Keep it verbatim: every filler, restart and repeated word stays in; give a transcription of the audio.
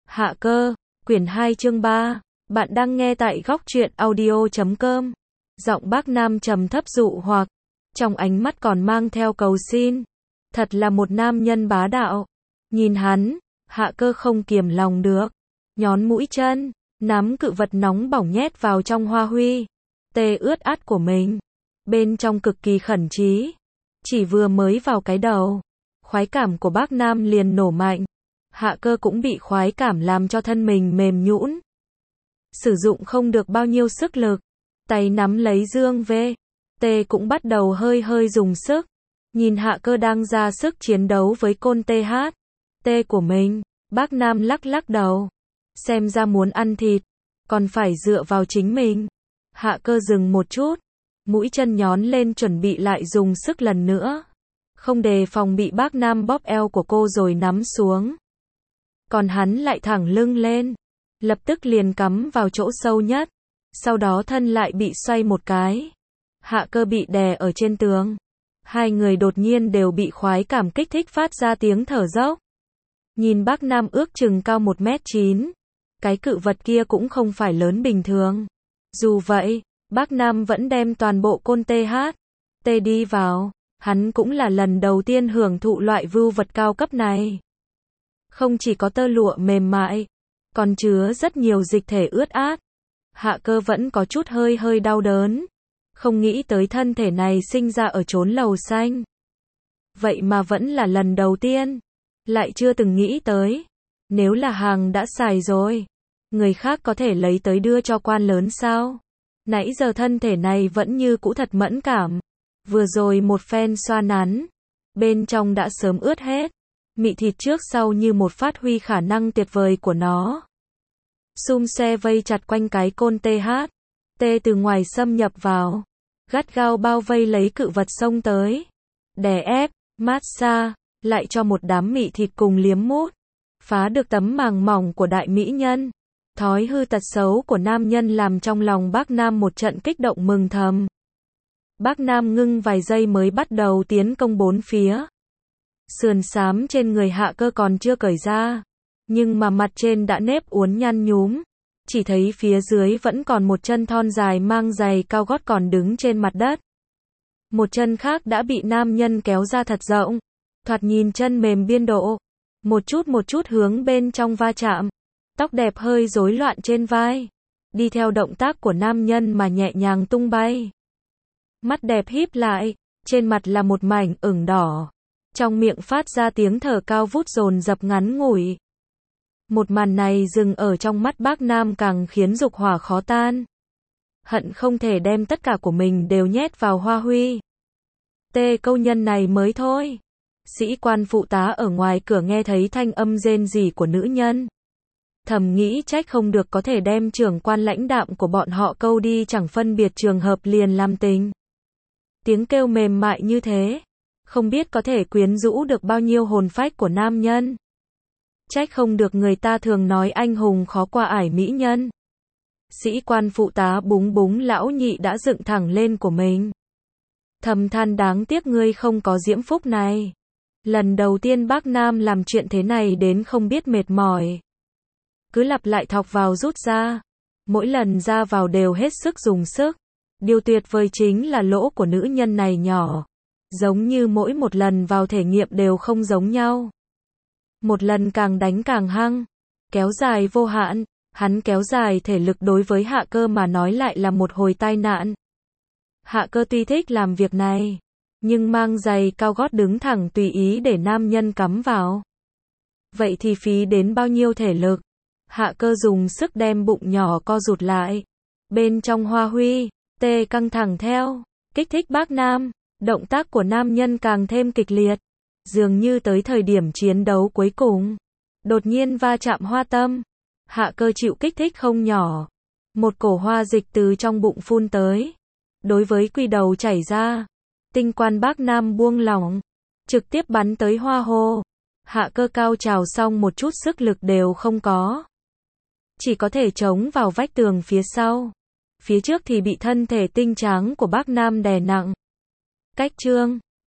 Hạ cơ, quyển hai chương ba. Bạn đang nghe tại góc truyện audio chấm com. Giọng bác Nam trầm thấp dụ hoặc, trong ánh mắt còn mang theo cầu xin. Thật là một nam nhân bá đạo. Nhìn hắn, Hạ cơ không kiềm lòng được. Nhón mũi chân, nắm cự vật nóng bỏng nhét vào trong hoa huy. Tê ướt át của mình. Bên trong cực kỳ khẩn trí. Chỉ vừa mới vào cái đầu. Khoái cảm của bác Nam liền nổ mạnh. Hạ cơ cũng bị khoái cảm làm cho thân mình mềm nhũn. Sử dụng không được bao nhiêu sức lực. Tay nắm lấy dương vê. Tê cũng bắt đầu hơi hơi dùng sức. Nhìn hạ cơ đang ra sức chiến đấu với côn tê hát. Tê của mình. Bác Nam lắc lắc đầu. Xem ra muốn ăn thịt. Còn phải dựa vào chính mình. Hạ cơ dừng một chút. Mũi chân nhón lên chuẩn bị lại dùng sức lần nữa. Không đề phòng bị bác Nam bóp eo của cô rồi nắm xuống. Còn hắn lại thẳng lưng lên. Lập tức liền cắm vào chỗ sâu nhất. Sau đó thân lại bị xoay một cái. Hạ cơ bị đè ở trên tường. Hai người đột nhiên đều bị khoái cảm kích thích phát ra tiếng thở dốc. Nhìn bác Nam ước chừng cao một mét chín. Cái cự vật kia cũng không phải lớn bình thường. Dù vậy, bác Nam vẫn đem toàn bộ côn tê hát. Tê đi vào. Hắn cũng là lần đầu tiên hưởng thụ loại vưu vật cao cấp này. Không chỉ có tơ lụa mềm mại, còn chứa rất nhiều dịch thể ướt át. Hạ cơ vẫn có chút hơi hơi đau đớn. Không nghĩ tới thân thể này sinh ra ở chốn lầu xanh. Vậy mà vẫn là lần đầu tiên. Lại chưa từng nghĩ tới. Nếu là hàng đã xài rồi, người khác có thể lấy tới đưa cho quan lớn sao? Nãy giờ thân thể này vẫn như cũ thật mẫn cảm. Vừa rồi một phen xoa nắn. Bên trong đã sớm ướt hết. Mị thịt trước sau như một phát huy khả năng tuyệt vời của nó. Xum xe vây chặt quanh cái côn tê hát. Tê từ ngoài xâm nhập vào. Gắt gao bao vây lấy cự vật xông tới. Đè ép, massage, lại cho một đám mị thịt cùng liếm mút. Phá được tấm màng mỏng của đại mỹ nhân. Thói hư tật xấu của nam nhân làm trong lòng bác Nam một trận kích động mừng thầm. Bác Nam ngưng vài giây mới bắt đầu tiến công bốn phía. Sườn xám trên người hạ cơ còn chưa cởi ra. Nhưng mà mặt trên đã nếp uốn nhăn nhúm. Chỉ thấy phía dưới vẫn còn một chân thon dài mang giày cao gót còn đứng trên mặt đất. Một chân khác đã bị nam nhân kéo ra thật rộng. Thoạt nhìn chân mềm biên độ. Một chút một chút hướng bên trong va chạm. Tóc đẹp hơi rối loạn trên vai. Đi theo động tác của nam nhân mà nhẹ nhàng tung bay. Mắt đẹp híp lại. Trên mặt là một mảnh ửng đỏ. Trong miệng phát ra tiếng thở cao vút dồn dập ngắn ngủi. Một màn này dừng ở trong mắt bác Nam càng khiến dục hỏa khó tan. Hận không thể đem tất cả của mình đều nhét vào hoa huy. Tê câu nhân này mới thôi. Sĩ quan phụ tá ở ngoài cửa nghe thấy thanh âm rên rỉ của nữ nhân. Thầm nghĩ trách không được có thể đem trưởng quan lãnh đạm của bọn họ câu đi chẳng phân biệt trường hợp liền làm tình. Tiếng kêu mềm mại như thế. Không biết có thể quyến rũ được bao nhiêu hồn phách của nam nhân. Trách không được người ta thường nói anh hùng khó qua ải mỹ nhân. Sĩ quan phụ tá búng búng lão nhị đã dựng thẳng lên của mình. Thầm than đáng tiếc ngươi không có diễm phúc này. Lần đầu tiên bác Nam làm chuyện thế này đến không biết mệt mỏi. Cứ lặp lại thọc vào rút ra. Mỗi lần ra vào đều hết sức dùng sức. Điều tuyệt vời chính là lỗ của nữ nhân này nhỏ. Giống như mỗi một lần vào thể nghiệm đều không giống nhau. Một lần càng đánh càng hăng. Kéo dài vô hạn. Hắn kéo dài thể lực đối với hạ cơ mà nói lại là một hồi tai nạn. Hạ cơ tuy thích làm việc này. Nhưng mang giày cao gót đứng thẳng tùy ý để nam nhân cắm vào. Vậy thì phí đến bao nhiêu thể lực. Hạ cơ dùng sức đem bụng nhỏ co rụt lại. Bên trong hoa huy. Tê căng thẳng theo. Kích thích bác Nam. Động tác của nam nhân càng thêm kịch liệt. Dường như tới thời điểm chiến đấu cuối cùng. Đột nhiên va chạm hoa tâm. Hạ cơ chịu kích thích không nhỏ. Một cổ hoa dịch từ trong bụng phun tới. Đối với quy đầu chảy ra. Tinh quan bác Nam buông lỏng. Trực tiếp bắn tới hoa hô. Hạ cơ cao trào xong một chút sức lực đều không có. Chỉ có thể chống vào vách tường phía sau. Phía trước thì bị thân thể tinh tráng của bác Nam đè nặng. Cách chương